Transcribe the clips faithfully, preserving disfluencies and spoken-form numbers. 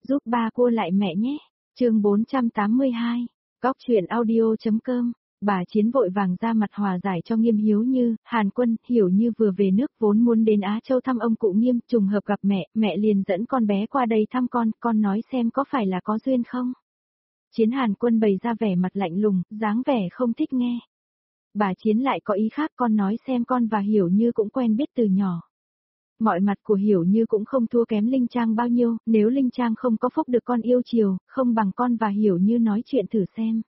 giúp ba cua lại mẹ nhé. Chương bốn trăm tám mươi hai. Cóc truyện audio.com. Bà Chiến vội vàng ra mặt hòa giải cho Nghiêm Hiếu Như, Hàn Quân, Hiểu Như vừa về nước vốn muốn đến Á Châu thăm ông cụ Nghiêm, trùng hợp gặp mẹ, mẹ liền dẫn con bé qua đây thăm con, con nói xem có phải là có duyên không? Chiến Hàn Quân bày ra vẻ mặt lạnh lùng, dáng vẻ không thích nghe. Bà Chiến lại có ý khác, con nói xem con và Hiểu Như cũng quen biết từ nhỏ. Mọi mặt của Hiểu Như cũng không thua kém Linh Trang bao nhiêu, nếu Linh Trang không có phúc được con yêu chiều, không bằng con và Hiểu Như nói chuyện thử xem.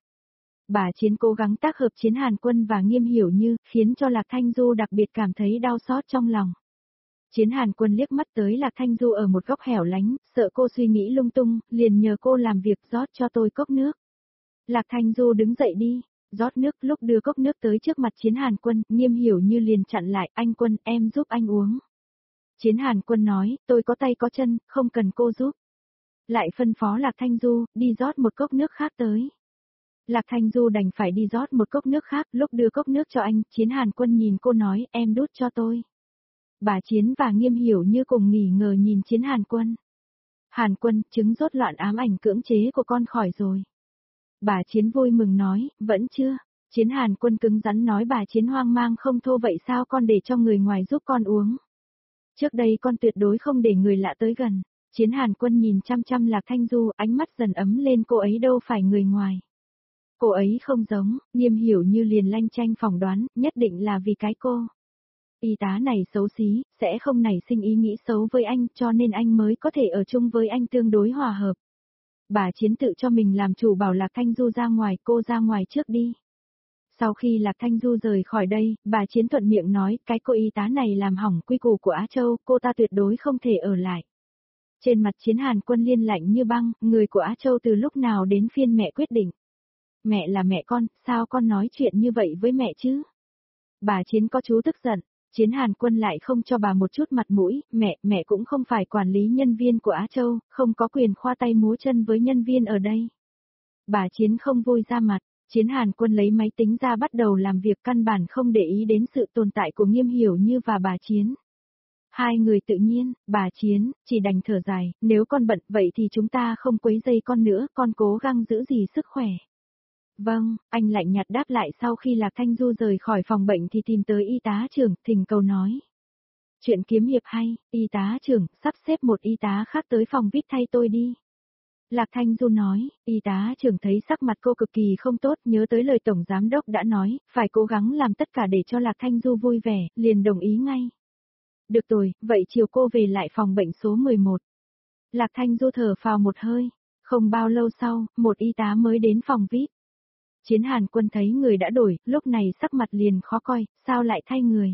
Bà Chiến cố gắng tác hợp Chiến Hàn Quân và Nghiêm Hiểu Như, khiến cho Lạc Thanh Du đặc biệt cảm thấy đau xót trong lòng. Chiến Hàn Quân liếc mắt tới Lạc Thanh Du ở một góc hẻo lánh, sợ cô suy nghĩ lung tung, liền nhờ cô làm việc rót cho tôi cốc nước. Lạc Thanh Du đứng dậy đi, rót nước, lúc đưa cốc nước tới trước mặt Chiến Hàn Quân, Nghiêm Hiểu Như liền chặn lại, anh Quân, em giúp anh uống. Chiến Hàn Quân nói, tôi có tay có chân, không cần cô giúp. Lại phân phó Lạc Thanh Du, đi rót một cốc nước khác tới. Lạc Thanh Du đành phải đi rót một cốc nước khác, lúc đưa cốc nước cho anh, Chiến Hàn Quân nhìn cô nói, em đút cho tôi. Bà Chiến và Nghiêm Hiểu Như cùng nghỉ ngờ nhìn Chiến Hàn Quân. Hàn Quân, chứng rốt loạn ám ảnh cưỡng chế của con khỏi rồi. Bà Chiến vui mừng nói, vẫn chưa. Chiến Hàn Quân cứng rắn nói bà Chiến hoang mang không thô vậy sao con để cho người ngoài giúp con uống. Trước đây con tuyệt đối không để người lạ tới gần. Chiến Hàn Quân nhìn chăm chăm Lạc Thanh Du, ánh mắt dần ấm lên, cô ấy đâu phải người ngoài. Cô ấy không giống, Nghiêm Hiểu Như liền lanh chanh phỏng đoán, nhất định là vì cái cô. Y tá này xấu xí, sẽ không nảy sinh ý nghĩ xấu với anh, cho nên anh mới có thể ở chung với anh tương đối hòa hợp. Bà Chiến tự cho mình làm chủ bảo Lạc Thanh Du ra ngoài, cô ra ngoài trước đi. Sau khi Lạc Thanh Du rời khỏi đây, bà Chiến thuận miệng nói, cái cô y tá này làm hỏng quy củ của Á Châu, cô ta tuyệt đối không thể ở lại. Trên mặt Chiến Hàn Quân liên lạnh như băng, người của Á Châu từ lúc nào đến phiên mẹ quyết định. Mẹ là mẹ con, sao con nói chuyện như vậy với mẹ chứ? Bà Chiến có chú tức giận, Chiến Hàn Quân lại không cho bà một chút mặt mũi, mẹ, mẹ cũng không phải quản lý nhân viên của Á Châu, không có quyền khoa tay múa chân với nhân viên ở đây. Bà Chiến không vui ra mặt, Chiến Hàn Quân lấy máy tính ra bắt đầu làm việc căn bản không để ý đến sự tồn tại của Nghiêm Hiểu Như và bà Chiến. Hai người tự nhiên, bà Chiến, chỉ đành thở dài, nếu con bận vậy thì chúng ta không quấy rầy con nữa, con cố gắng giữ gìn sức khỏe. Vâng, anh lạnh nhạt đáp lại sau khi Lạc Thanh Du rời khỏi phòng bệnh thì tìm tới y tá trưởng, thỉnh cầu nói. Chuyện kiếm hiệp hay, y tá trưởng, sắp xếp một y tá khác tới phòng vê i pê thay tôi đi. Lạc Thanh Du nói, y tá trưởng thấy sắc mặt cô cực kỳ không tốt, nhớ tới lời Tổng Giám Đốc đã nói, phải cố gắng làm tất cả để cho Lạc Thanh Du vui vẻ, liền đồng ý ngay. Được rồi, vậy chiều cô về lại phòng bệnh số mười một. Lạc Thanh Du thở phào một hơi, không bao lâu sau, một y tá mới đến phòng vê i pê. Chiến Hàn Quân thấy người đã đổi, lúc này sắc mặt liền khó coi, sao lại thay người.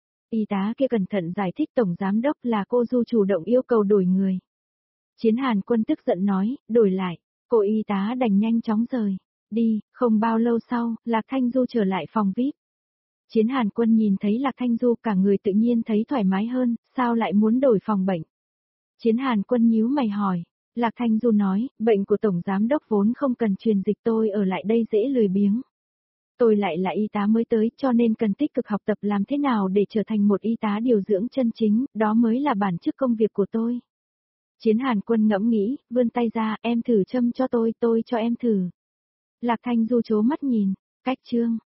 Y tá kia cẩn thận giải thích Tổng Giám Đốc là cô Du chủ động yêu cầu đổi người. Chiến Hàn Quân tức giận nói, đổi lại, cô y tá đành nhanh chóng rời. Đi, không bao lâu sau, Lạc Thanh Du trở lại phòng vê i pê. Chiến Hàn Quân nhìn thấy Lạc Thanh Du cả người tự nhiên thấy thoải mái hơn, sao lại muốn đổi phòng bệnh. Chiến Hàn Quân nhíu mày hỏi. Lạc Thanh Du nói, bệnh của Tổng Giám Đốc vốn không cần truyền dịch, tôi ở lại đây dễ lười biếng. Tôi lại là y tá mới tới cho nên cần tích cực học tập làm thế nào để trở thành một y tá điều dưỡng chân chính, đó mới là bản chất công việc của tôi. Chiến Hàn Quân ngẫm nghĩ, vươn tay ra, em thử châm cho tôi, tôi cho em thử. Lạc Thanh Du chố mắt nhìn, cách chương.